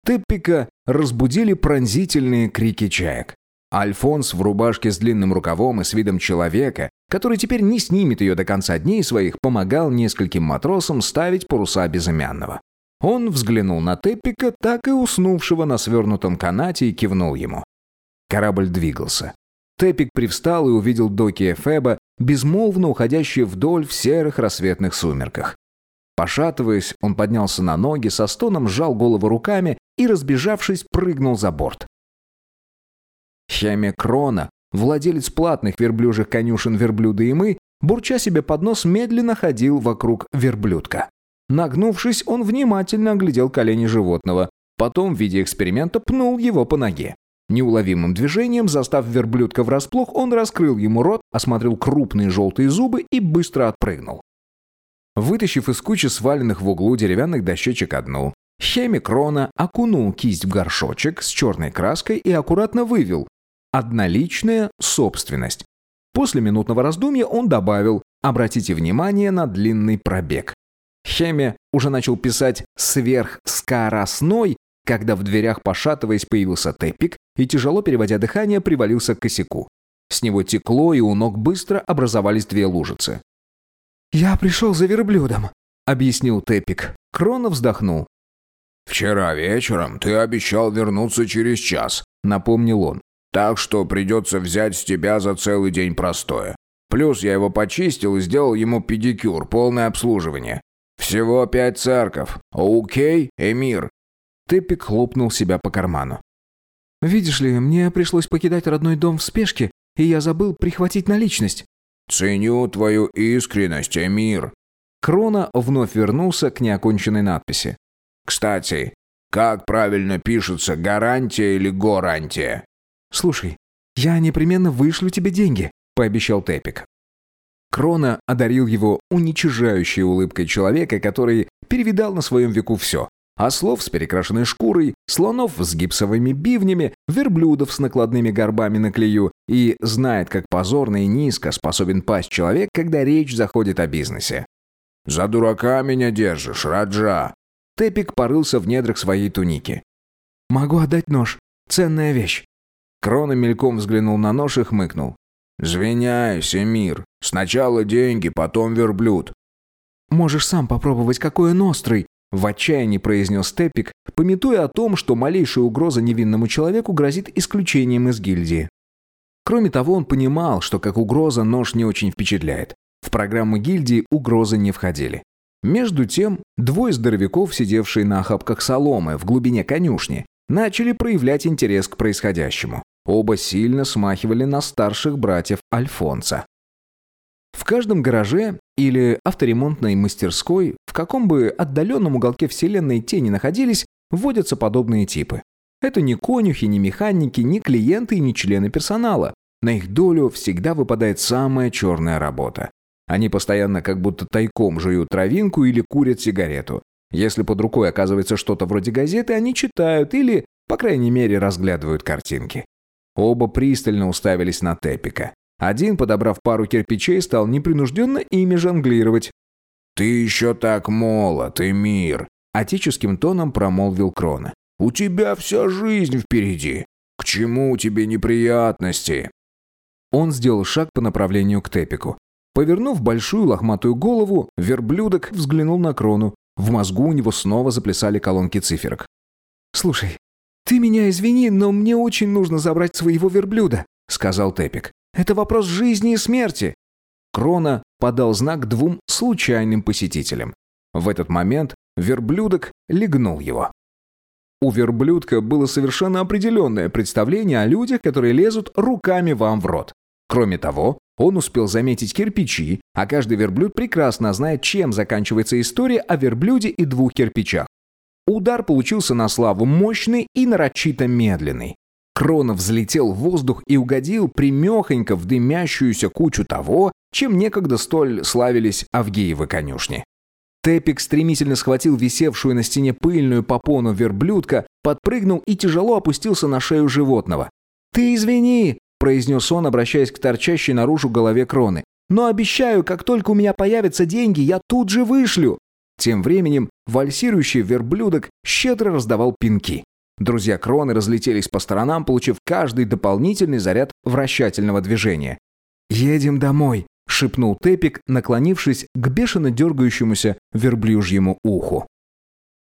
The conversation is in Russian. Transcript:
Теппика разбудили пронзительные крики чаек. Альфонс в рубашке с длинным рукавом и с видом человека, который теперь не снимет ее до конца дней своих, помогал нескольким матросам ставить паруса безымянного. Он взглянул на Теппика, так и уснувшего на свернутом канате, и кивнул ему. Корабль двигался. Теппик привстал и увидел доки Эфеба, безмолвно уходящие вдоль в серых рассветных сумерках. Пошатываясь, он поднялся на ноги, со стоном сжал голову руками и, разбежавшись, прыгнул за борт. Хеме Крона, владелец платных верблюжьих конюшен верблюда и мы, бурча себе под нос, медленно ходил вокруг верблюдка. Нагнувшись, он внимательно оглядел колени животного, потом в виде эксперимента пнул его по ноге. Неуловимым движением, застав верблюдка врасплох, он раскрыл ему рот, осмотрел крупные желтые зубы и быстро отпрыгнул. Вытащив из кучи сваленных в углу деревянных дощечек одну, Хеме Крона окунул кисть в горшочек с черной краской и аккуратно вывел «Одноличная собственность». После минутного раздумья он добавил «Обратите внимание на длинный пробег». Хеме уже начал писать «сверхскоростной», когда в дверях, пошатываясь, появился Теппик и, тяжело переводя дыхание, привалился к косяку. С него текло, и у ног быстро образовались две лужицы. «Я пришел за верблюдом», — объяснил Теппик. Крона вздохнул. «Вчера вечером ты обещал вернуться через час», — напомнил он. «Так что придется взять с тебя за целый день простое. Плюс я его почистил и сделал ему педикюр, полное обслуживание. Всего 5 церков. Окей, Эмир?» Теппик хлопнул себя по карману. «Видишь ли, мне пришлось покидать родной дом в спешке, и я забыл прихватить наличность». «Ценю твою искренность, Эмир». Крона вновь вернулся к неоконченной надписи. «Кстати, как правильно пишется, гарантия или горантия?» «Слушай, я непременно вышлю тебе деньги», — пообещал Теппик. Крона одарил его уничижающей улыбкой человека, который перевидал на своем веку все. Ослов с перекрашенной шкурой, слонов с гипсовыми бивнями, верблюдов с накладными горбами на клею и знает, как позорно и низко способен пасть человек, когда речь заходит о бизнесе. «За дурака меня держишь, Раджа!» Теппик порылся в недрах своей туники. «Могу отдать нож. Ценная вещь». Крона мельком взглянул на нож и хмыкнул. «Извиняюсь, Эмир. Сначала деньги, потом верблюд». «Можешь сам попробовать, какой он острый», — в отчаянии произнес Теппик, памятуя о том, что малейшая угроза невинному человеку грозит исключением из гильдии. Кроме того, он понимал, что как угроза нож не очень впечатляет. В программу гильдии угрозы не входили. Между тем, двое здоровяков, сидевшие на охапках соломы в глубине конюшни, начали проявлять интерес к происходящему. Оба сильно смахивали на старших братьев Альфонса. В каждом гараже или авторемонтной мастерской, в каком бы отдаленном уголке вселенной те ни находились, вводятся подобные типы. Это не конюхи, не механики, не клиенты и не члены персонала. На их долю всегда выпадает самая черная работа. Они постоянно как будто тайком жуют травинку или курят сигарету. Если под рукой оказывается что-то вроде газеты, они читают или, по крайней мере, разглядывают картинки. Оба пристально уставились на Теппика. Один, подобрав пару кирпичей, стал непринужденно ими жонглировать. «Ты еще так молод, Эмир», — отеческим тоном промолвил Крона. «У тебя вся жизнь впереди. К чему тебе неприятности?» Он сделал шаг по направлению к Теппику. Повернув большую лохматую голову, верблюдок взглянул на Крону. В мозгу у него снова заплясали колонки циферок. «Слушай, ты меня извини, но мне очень нужно забрать своего верблюда», — сказал Теппик. «Это вопрос жизни и смерти». Крона подал знак двум случайным посетителям. В этот момент верблюдок легнул его. У верблюдка было совершенно определенное представление о людях, которые лезут руками вам в рот. Кроме того, он успел заметить кирпичи, а каждый верблюд прекрасно знает, чем заканчивается история о верблюде и двух кирпичах. Удар получился на славу мощный и нарочито медленный. Крона взлетел в воздух и угодил прямехонько в дымящуюся кучу того, чем некогда столь славились Авгеевы конюшни. Теппик стремительно схватил висевшую на стене пыльную попону верблюдка, подпрыгнул и тяжело опустился на шею животного. «Ты извини», — произнес он, обращаясь к торчащей наружу голове Кроны. «Но обещаю, как только у меня появятся деньги, я тут же вышлю». Тем временем вальсирующий верблюдок щедро раздавал пинки. Друзья Кроны разлетелись по сторонам, получив каждый дополнительный заряд вращательного движения. «Едем домой», — шепнул Тепик, наклонившись к бешено дергающемуся верблюжьему уху.